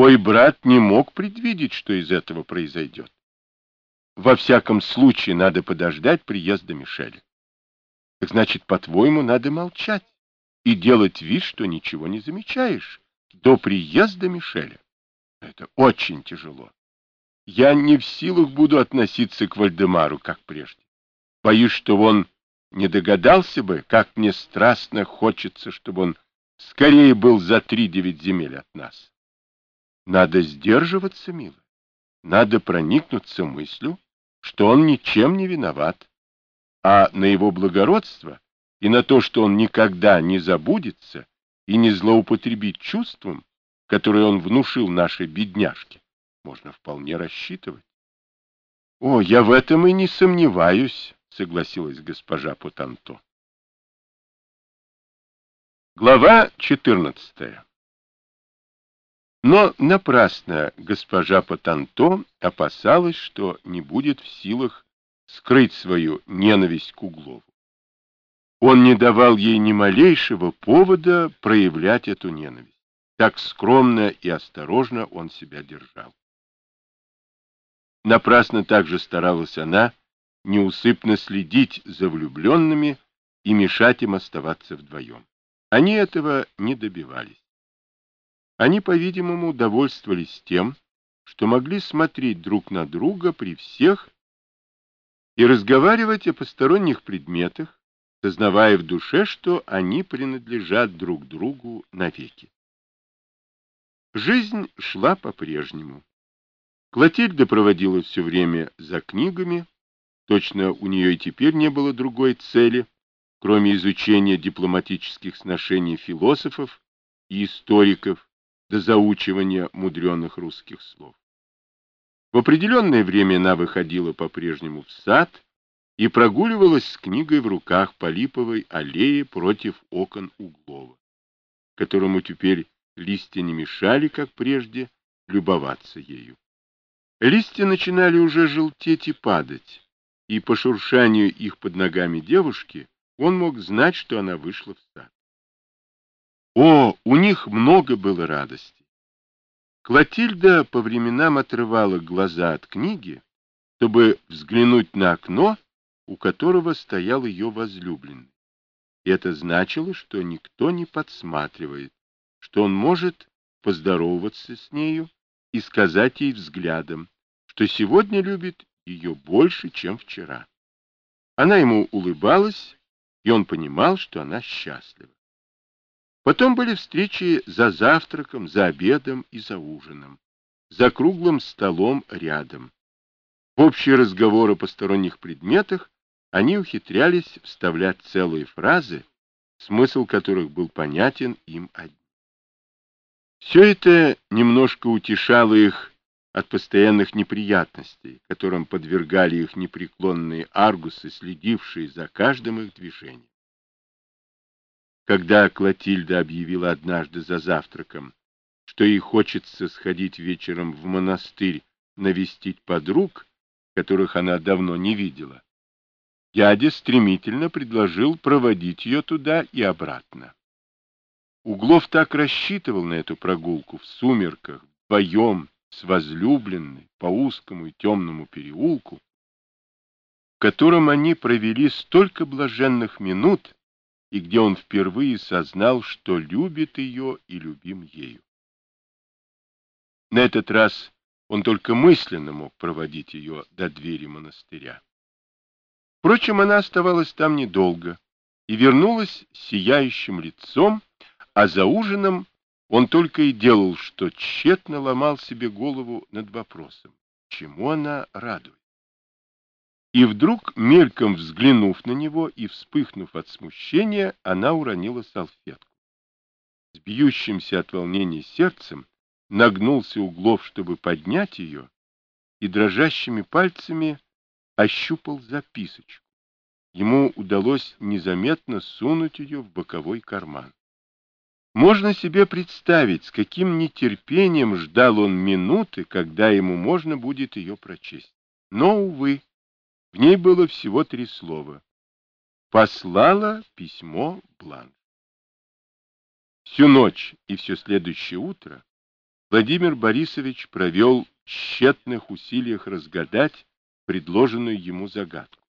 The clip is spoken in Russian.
Твой брат не мог предвидеть, что из этого произойдет. Во всяком случае, надо подождать приезда Мишеля. Так значит, по-твоему, надо молчать и делать вид, что ничего не замечаешь до приезда Мишеля. Это очень тяжело. Я не в силах буду относиться к Вальдемару, как прежде. Боюсь, что он не догадался бы, как мне страстно хочется, чтобы он скорее был за 3-9 земель от нас. Надо сдерживаться, милый. Надо проникнуться мыслью, что он ничем не виноват, а на его благородство и на то, что он никогда не забудется и не злоупотребит чувством, которое он внушил нашей бедняжке, можно вполне рассчитывать. — О, я в этом и не сомневаюсь, — согласилась госпожа Потанто. Глава 14. Но напрасно госпожа Потанто опасалась, что не будет в силах скрыть свою ненависть к Углову. Он не давал ей ни малейшего повода проявлять эту ненависть. Так скромно и осторожно он себя держал. Напрасно также старалась она неусыпно следить за влюбленными и мешать им оставаться вдвоем. Они этого не добивались. Они, по-видимому, довольствовались тем, что могли смотреть друг на друга при всех и разговаривать о посторонних предметах, сознавая в душе, что они принадлежат друг другу навеки. Жизнь шла по-прежнему. Клотильда проводила все время за книгами, точно у нее и теперь не было другой цели, кроме изучения дипломатических сношений философов и историков до заучивания мудреных русских слов. В определенное время она выходила по-прежнему в сад и прогуливалась с книгой в руках по липовой аллее против окон Углова, которому теперь листья не мешали, как прежде, любоваться ею. Листья начинали уже желтеть и падать, и по шуршанию их под ногами девушки он мог знать, что она вышла в сад. О, у них много было радости. Клотильда по временам отрывала глаза от книги, чтобы взглянуть на окно, у которого стоял ее возлюбленный. И это значило, что никто не подсматривает, что он может поздороваться с нею и сказать ей взглядом, что сегодня любит ее больше, чем вчера. Она ему улыбалась, и он понимал, что она счастлива. Потом были встречи за завтраком, за обедом и за ужином, за круглым столом рядом. В общие разговоры о посторонних предметах они ухитрялись вставлять целые фразы, смысл которых был понятен им одним. Все это немножко утешало их от постоянных неприятностей, которым подвергали их непреклонные аргусы, следившие за каждым их движением. Когда Клотильда объявила однажды за завтраком, что ей хочется сходить вечером в монастырь навестить подруг, которых она давно не видела, дядя стремительно предложил проводить ее туда и обратно. Углов так рассчитывал на эту прогулку в сумерках, вдвоем с возлюбленной по узкому и темному переулку, в котором они провели столько блаженных минут, и где он впервые сознал, что любит ее и любим ею. На этот раз он только мысленно мог проводить ее до двери монастыря. Впрочем, она оставалась там недолго и вернулась с сияющим лицом, а за ужином он только и делал, что тщетно ломал себе голову над вопросом, чему она радует. И вдруг, мельком взглянув на него и вспыхнув от смущения, она уронила салфетку. С бьющимся от волнения сердцем нагнулся Углов, чтобы поднять ее, и дрожащими пальцами ощупал записочку. Ему удалось незаметно сунуть ее в боковой карман. Можно себе представить, с каким нетерпением ждал он минуты, когда ему можно будет ее прочесть. Но, увы, в ней было всего 3 слова. Послала письмо Бланш. Всю ночь и все следующее утро Владимир Борисович провел в тщетных усилиях разгадать предложенную ему загадку.